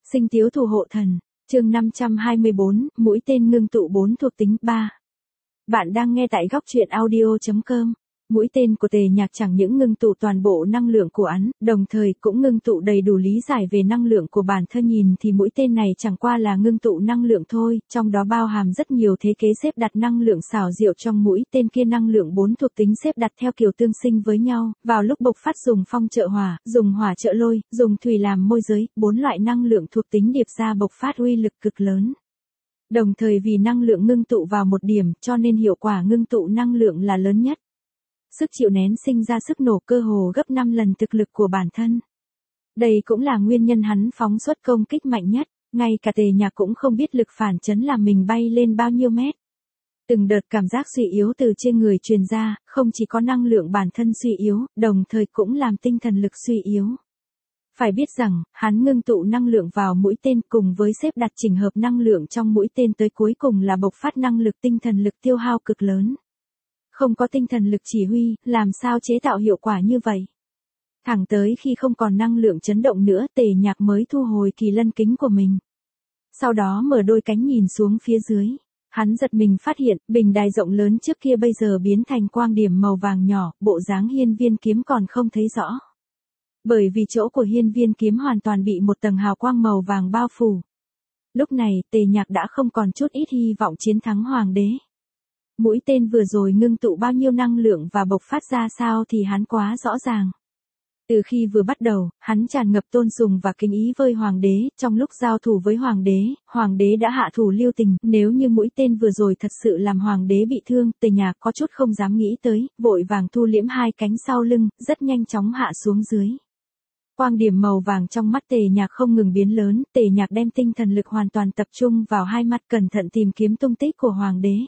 Sinh tiếu thủ hộ thần, chương 524, mũi tên ngưng tụ 4 thuộc tính 3. Bạn đang nghe tại góc truyện audio.com. Mũi tên của Tề Nhạc chẳng những ngưng tụ toàn bộ năng lượng của hắn, đồng thời cũng ngưng tụ đầy đủ lý giải về năng lượng của bản thân. Nhìn thì mũi tên này chẳng qua là ngưng tụ năng lượng thôi, trong đó bao hàm rất nhiều thế kế xếp đặt năng lượng xảo diệu trong mũi tên kia. Năng lượng 4 thuộc tính xếp đặt theo kiểu tương sinh với nhau, vào lúc bộc phát dùng phong trợ hỏa, dùng hỏa trợ lôi, dùng thủy làm môi giới, 4 loại năng lượng thuộc tính điệp ra bộc phát uy lực cực lớn. Đồng thời vì năng lượng ngưng tụ vào một điểm, cho nên hiệu quả ngưng tụ năng lượng là lớn nhất. Sức chịu nén sinh ra sức nổ cơ hồ gấp 5 lần thực lực của bản thân. Đây cũng là nguyên nhân hắn phóng xuất công kích mạnh nhất, ngay cả Tề Nhạc cũng không biết lực phản chấn làm mình bay lên bao nhiêu mét. Từng đợt cảm giác suy yếu từ trên người truyền ra, không chỉ có năng lượng bản thân suy yếu, đồng thời cũng làm tinh thần lực suy yếu. Phải biết rằng, hắn ngưng tụ năng lượng vào mũi tên cùng với xếp đặt chỉnh hợp năng lượng trong mũi tên tới cuối cùng là bộc phát năng lực tinh thần lực tiêu hao cực lớn. Không có tinh thần lực chỉ huy, làm sao chế tạo hiệu quả như vậy? Thẳng tới khi không còn năng lượng chấn động nữa, Tề Nhạc mới thu hồi kỳ lân kính của mình. Sau đó mở đôi cánh nhìn xuống phía dưới. Hắn giật mình phát hiện, bình đài rộng lớn trước kia bây giờ biến thành quang điểm màu vàng nhỏ, bộ dáng hiên viên kiếm còn không thấy rõ. Bởi vì chỗ của hiên viên kiếm hoàn toàn bị một tầng hào quang màu vàng bao phủ. Lúc này, Tề Nhạc đã không còn chút ít hy vọng chiến thắng hoàng đế. Mũi tên vừa rồi ngưng tụ bao nhiêu năng lượng và bộc phát ra sao thì hắn quá rõ ràng. Từ khi vừa bắt đầu, hắn tràn ngập tôn sùng và kính ý với hoàng đế, trong lúc giao thủ với hoàng đế đã hạ thủ lưu tình, nếu như mũi tên vừa rồi thật sự làm hoàng đế bị thương, Tề Nhạc có chút không dám nghĩ tới, vội vàng thu liễm hai cánh sau lưng, rất nhanh chóng hạ xuống dưới. Quang điểm màu vàng trong mắt Tề Nhạc không ngừng biến lớn, Tề Nhạc đem tinh thần lực hoàn toàn tập trung vào hai mắt cẩn thận tìm kiếm tung tích của hoàng đế.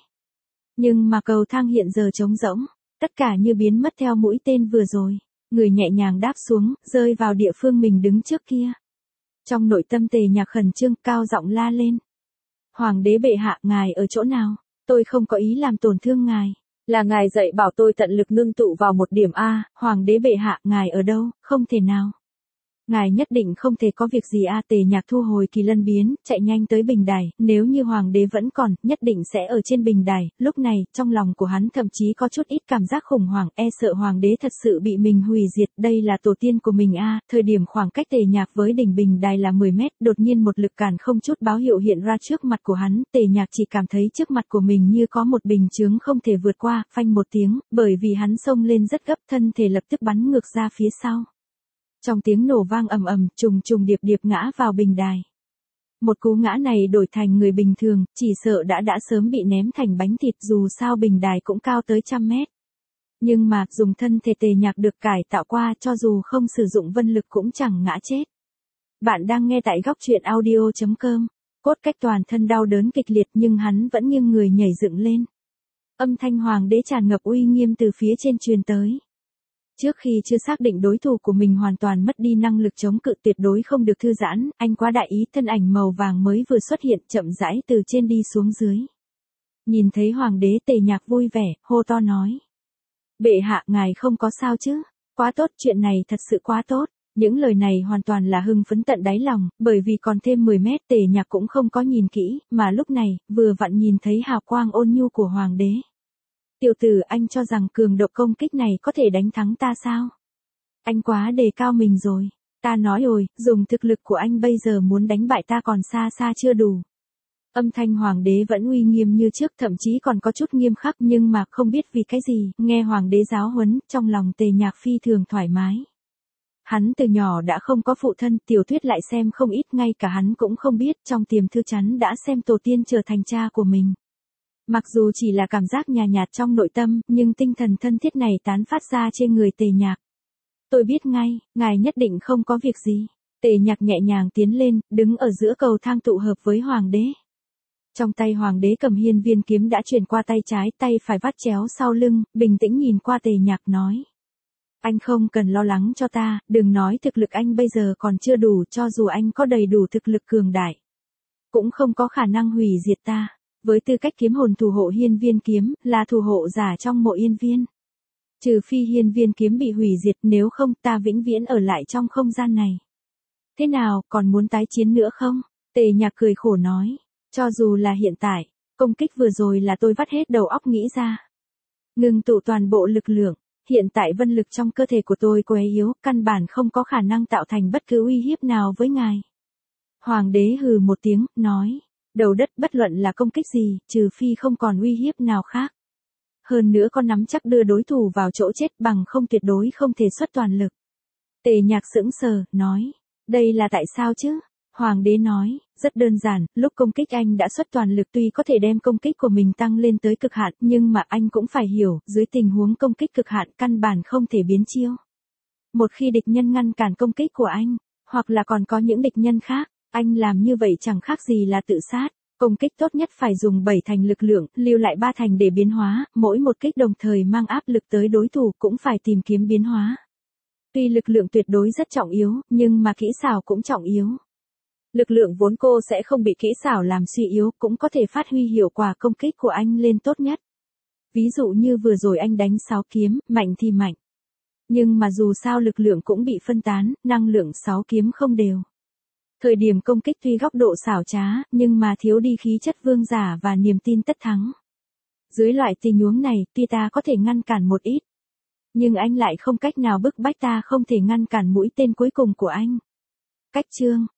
Nhưng mà cầu thang hiện giờ trống rỗng, tất cả như biến mất theo mũi tên vừa rồi. Người nhẹ nhàng đáp xuống, rơi vào địa phương mình đứng trước kia. Trong nội tâm Tề Nhạc khẩn trương, cao giọng la lên. Hoàng đế bệ hạ, ngài ở chỗ nào? Tôi không có ý làm tổn thương ngài. Là ngài dạy bảo tôi tận lực ngưng tụ vào một điểm A, hoàng đế bệ hạ, ngài ở đâu? Không thể nào. Ngài nhất định không thể có việc gì a. Tề Nhạc thu hồi kỳ lân biến, chạy nhanh tới bình đài, nếu như hoàng đế vẫn còn, nhất định sẽ ở trên bình đài. Lúc này, trong lòng của hắn thậm chí có chút ít cảm giác khủng hoảng, e sợ hoàng đế thật sự bị mình hủy diệt, đây là tổ tiên của mình a. Thời điểm khoảng cách Tề Nhạc với đỉnh bình đài là 10 mét, đột nhiên một lực cản không chút báo hiệu hiện ra trước mặt của hắn, Tề Nhạc chỉ cảm thấy trước mặt của mình như có một bình chướng không thể vượt qua, phanh một tiếng, bởi vì hắn xông lên rất gấp, thân thể lập tức bắn ngược ra phía sau. Trong tiếng nổ vang ầm ầm, trùng trùng điệp điệp ngã vào bình đài. Một cú ngã này đổi thành người bình thường, chỉ sợ đã sớm bị ném thành bánh thịt, dù sao bình đài cũng cao tới 100 mét. Nhưng mà, dùng thân thể Tề Nhạc được cải tạo qua, cho dù không sử dụng vân lực cũng chẳng ngã chết. Bạn đang nghe tại góc truyện audio.com. Cốt cách toàn thân đau đớn kịch liệt nhưng hắn vẫn nghiêng người nhảy dựng lên. Âm thanh hoàng đế tràn ngập uy nghiêm từ phía trên truyền tới. Trước khi chưa xác định đối thủ của mình hoàn toàn mất đi năng lực chống cự, tuyệt đối không được thư giãn, anh quá đại ý. Thân ảnh màu vàng mới vừa xuất hiện, chậm rãi từ trên đi xuống dưới. Nhìn thấy hoàng đế, Tề Nhạc vui vẻ, hô to nói. Bệ hạ, ngài không có sao chứ? Quá tốt, chuyện này thật sự quá tốt. Những lời này hoàn toàn là hưng phấn tận đáy lòng, bởi vì còn thêm 10 mét Tề Nhạc cũng không có nhìn kỹ, mà lúc này, vừa vặn nhìn thấy hào quang ôn nhu của hoàng đế. Tiểu tử, anh cho rằng cường độ công kích này có thể đánh thắng ta sao? Anh quá đề cao mình rồi. Ta nói rồi, dùng thực lực của anh bây giờ muốn đánh bại ta còn xa xa chưa đủ. Âm thanh hoàng đế vẫn uy nghiêm như trước, thậm chí còn có chút nghiêm khắc, nhưng mà không biết vì cái gì, nghe hoàng đế giáo huấn, trong lòng Tề Nhạc phi thường thoải mái. Hắn từ nhỏ đã không có phụ thân, tiểu thuyết lại xem không ít, ngay cả hắn cũng không biết, trong tiềm thư chắn đã xem tổ tiên trở thành cha của mình. Mặc dù chỉ là cảm giác nhạt nhạt trong nội tâm, nhưng tinh thần thân thiết này tán phát ra trên người Tề Nhạc. Tôi biết ngay, ngài nhất định không có việc gì. Tề Nhạc nhẹ nhàng tiến lên, đứng ở giữa cầu thang tụ hợp với hoàng đế. Trong tay hoàng đế cầm hiên viên kiếm đã chuyển qua tay trái, tay phải vắt chéo sau lưng, bình tĩnh nhìn qua Tề Nhạc nói. Anh không cần lo lắng cho ta, đừng nói thực lực anh bây giờ còn chưa đủ, cho dù anh có đầy đủ thực lực cường đại. Cũng không có khả năng hủy diệt ta. Với tư cách kiếm hồn thủ hộ hiên viên kiếm, là thủ hộ giả trong mộ yên viên. Trừ phi hiên viên kiếm bị hủy diệt, nếu không ta vĩnh viễn ở lại trong không gian này. Thế nào, còn muốn tái chiến nữa không? Tề Nhạc cười khổ nói. Cho dù là hiện tại, công kích vừa rồi là tôi vắt hết đầu óc nghĩ ra. Ngừng tụ toàn bộ lực lượng, hiện tại vân lực trong cơ thể của tôi quá yếu, căn bản không có khả năng tạo thành bất cứ uy hiếp nào với ngài. Hoàng đế hừ một tiếng, nói. Đầu đất bất luận là công kích gì, trừ phi không còn uy hiếp nào khác. Hơn nữa con nắm chắc đưa đối thủ vào chỗ chết bằng không tuyệt đối không thể xuất toàn lực. Tề Nhạc sững sờ, nói. Đây là tại sao chứ? Hoàng đế nói, rất đơn giản, lúc công kích anh đã xuất toàn lực tuy có thể đem công kích của mình tăng lên tới cực hạn, nhưng mà anh cũng phải hiểu, dưới tình huống công kích cực hạn căn bản không thể biến chiêu. Một khi địch nhân ngăn cản công kích của anh, hoặc là còn có những địch nhân khác, anh làm như vậy chẳng khác gì là tự sát. Công kích tốt nhất phải dùng 7 thành lực lượng, lưu lại 3 thành để biến hóa, mỗi một kích đồng thời mang áp lực tới đối thủ cũng phải tìm kiếm biến hóa. Tuy lực lượng tuyệt đối rất trọng yếu, nhưng mà kỹ xảo cũng trọng yếu. Lực lượng vốn cô sẽ không bị kỹ xảo làm suy yếu, cũng có thể phát huy hiệu quả công kích của anh lên tốt nhất. Ví dụ như vừa rồi anh đánh 6 kiếm, mạnh thì mạnh. Nhưng mà dù sao lực lượng cũng bị phân tán, năng lượng 6 kiếm không đều. Thời điểm công kích tuy góc độ xảo trá, nhưng mà thiếu đi khí chất vương giả và niềm tin tất thắng. Dưới loại tình huống này, tuy ta có thể ngăn cản một ít, nhưng anh lại không cách nào bức bách ta không thể ngăn cản mũi tên cuối cùng của anh. Cách chương